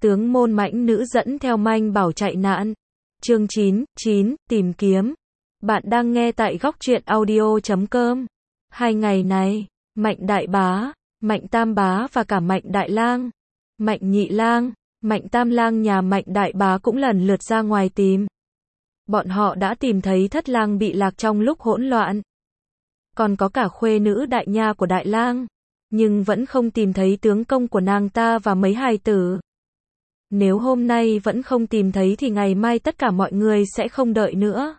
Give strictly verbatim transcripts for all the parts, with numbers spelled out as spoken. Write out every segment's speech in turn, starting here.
tướng môn mãnh nữ dẫn theo manh bảo chạy nạn. Chương chín, chín, tìm kiếm. Bạn đang nghe tại góc truyện audio chấm com. Hai ngày này, Mạnh Đại Bá, Mạnh Tam Bá và cả Mạnh Đại Lang, Mạnh Nhị Lang, Mạnh Tam Lang nhà Mạnh Đại Bá cũng lần lượt ra ngoài tìm. Bọn họ đã tìm thấy Thất Lang bị lạc trong lúc hỗn loạn. Còn có cả khuê nữ Đại Nha của Đại Lang, nhưng vẫn không tìm thấy tướng công của nàng ta và mấy hài tử. Nếu hôm nay vẫn không tìm thấy thì ngày mai tất cả mọi người sẽ không đợi nữa.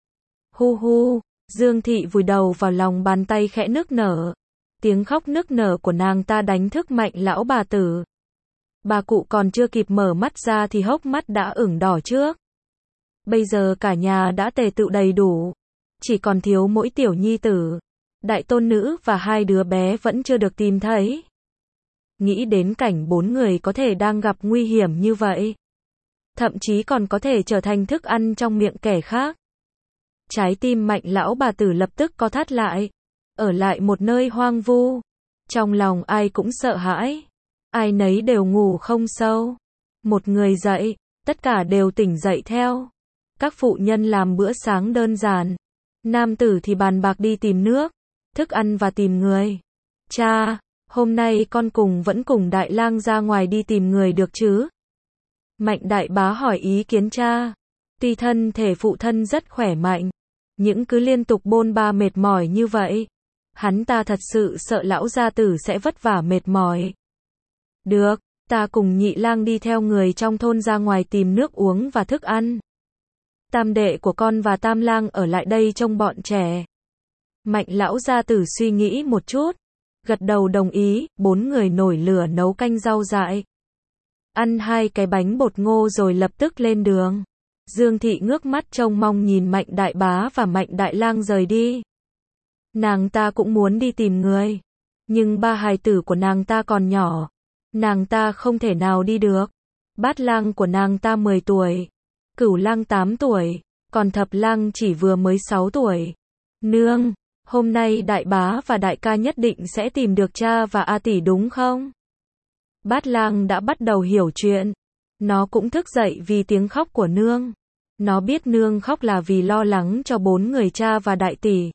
Hu hu, Dương Thị vùi đầu vào lòng bàn tay khẽ nức nở. Tiếng khóc nức nở của nàng ta đánh thức Mạnh lão bà tử. Bà cụ còn chưa kịp mở mắt ra thì hốc mắt đã ửng đỏ trước. Bây giờ cả nhà đã tề tựu đầy đủ. Chỉ còn thiếu mỗi tiểu nhi tử, đại tôn nữ và hai đứa bé vẫn chưa được tìm thấy. Nghĩ đến cảnh bốn người có thể đang gặp nguy hiểm như vậy, thậm chí còn có thể trở thành thức ăn trong miệng kẻ khác. Trái tim Mạnh lão bà tử lập tức co thắt lại, ở lại một nơi hoang vu. Trong lòng ai cũng sợ hãi, ai nấy đều ngủ không sâu. Một người dậy, tất cả đều tỉnh dậy theo. Các phụ nhân làm bữa sáng đơn giản, nam tử thì bàn bạc đi tìm nước, thức ăn và tìm người. Cha, hôm nay con cùng vẫn cùng Đại Lang ra ngoài đi tìm người được chứ? Mạnh Đại Bá hỏi ý kiến cha. Tuy thân thể phụ thân rất khỏe mạnh, nhưng cứ liên tục bôn ba mệt mỏi như vậy, hắn ta thật sự sợ lão gia tử sẽ vất vả mệt mỏi. Được, ta cùng Nhị Lang đi theo người trong thôn ra ngoài tìm nước uống và thức ăn. Tam đệ của con và Tam Lang ở lại đây trông bọn trẻ. Mạnh lão gia tử suy nghĩ một chút, gật đầu đồng ý. Bốn người nổi lửa nấu canh rau dại, ăn hai cái bánh bột ngô rồi lập tức lên đường. Dương Thị ngước mắt trông mong nhìn Mạnh Đại Bá và Mạnh Đại Lang rời đi. Nàng ta cũng muốn đi tìm người, nhưng ba hài tử của nàng ta còn nhỏ, nàng ta không thể nào đi được. Bát Lang của nàng ta mười tuổi, Cửu Lang tám tuổi, còn Thập Lang chỉ vừa mới sáu tuổi. Nương, hôm nay Đại Bá và Đại ca nhất định sẽ tìm được cha và A tỷ đúng không? Bát Lang đã bắt đầu hiểu chuyện. Nó cũng thức dậy vì tiếng khóc của nương. Nó biết nương khóc là vì lo lắng cho bốn người cha và đại tỷ.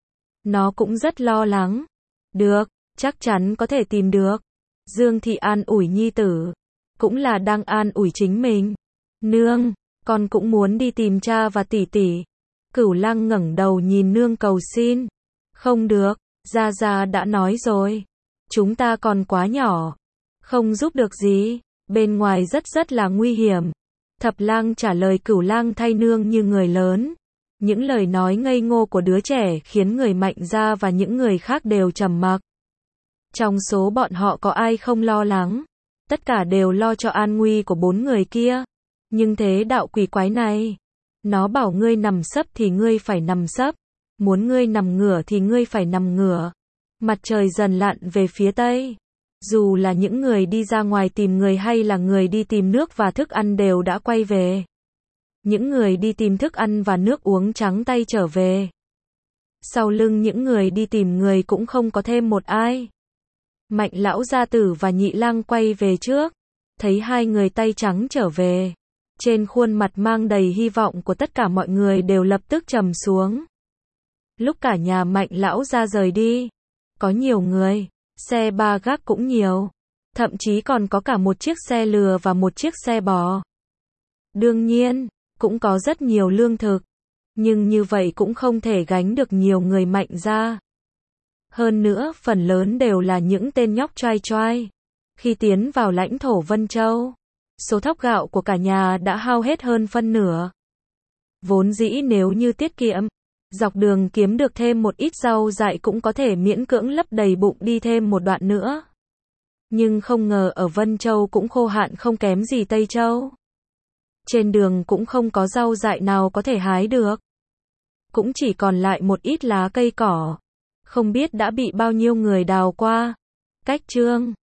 Nó cũng rất lo lắng. Được, chắc chắn có thể tìm được. Dương Thị an ủi nhi tử, cũng là đang an ủi chính mình. Nương, con cũng muốn đi tìm cha và tỷ tỷ. Cửu Lang ngẩng đầu nhìn nương cầu xin. Không được, Gia Gia đã nói rồi. Chúng ta còn quá nhỏ, không giúp được gì. Bên ngoài rất rất là nguy hiểm. Thập Lang trả lời Cửu Lang thay nương như người lớn. Những lời nói ngây ngô của đứa trẻ khiến người Mạnh gia và những người khác đều trầm mặc. Trong số bọn họ có ai không lo lắng? Tất cả đều lo cho an nguy của bốn người kia. Nhưng thế đạo quỷ quái này, nó bảo ngươi nằm sấp thì ngươi phải nằm sấp, muốn ngươi nằm ngửa thì ngươi phải nằm ngửa. Mặt trời dần lặn về phía tây. Dù là những người đi ra ngoài tìm người hay là người đi tìm nước và thức ăn đều đã quay về. Những người đi tìm thức ăn và nước uống trắng tay trở về. Sau lưng những người đi tìm người cũng không có thêm một ai. Mạnh lão gia tử và Nhị Lang quay về trước, thấy hai người tay trắng trở về. Trên khuôn mặt mang đầy hy vọng của tất cả mọi người đều lập tức trầm xuống. Lúc cả nhà Mạnh lão gia rời đi, có nhiều người. Xe ba gác cũng nhiều, thậm chí còn có cả một chiếc xe lừa và một chiếc xe bò. Đương nhiên, cũng có rất nhiều lương thực, nhưng như vậy cũng không thể gánh được nhiều người Mạnh gia. Hơn nữa, phần lớn đều là những tên nhóc choai choai. Khi tiến vào lãnh thổ Vân Châu, số thóc gạo của cả nhà đã hao hết hơn phân nửa. Vốn dĩ nếu như tiết kiệm, dọc đường kiếm được thêm một ít rau dại cũng có thể miễn cưỡng lấp đầy bụng đi thêm một đoạn nữa. Nhưng không ngờ ở Vân Châu cũng khô hạn không kém gì Tây Châu. Trên đường cũng không có rau dại nào có thể hái được. Cũng chỉ còn lại một ít lá cây cỏ. Không biết đã bị bao nhiêu người đào qua. Cách chương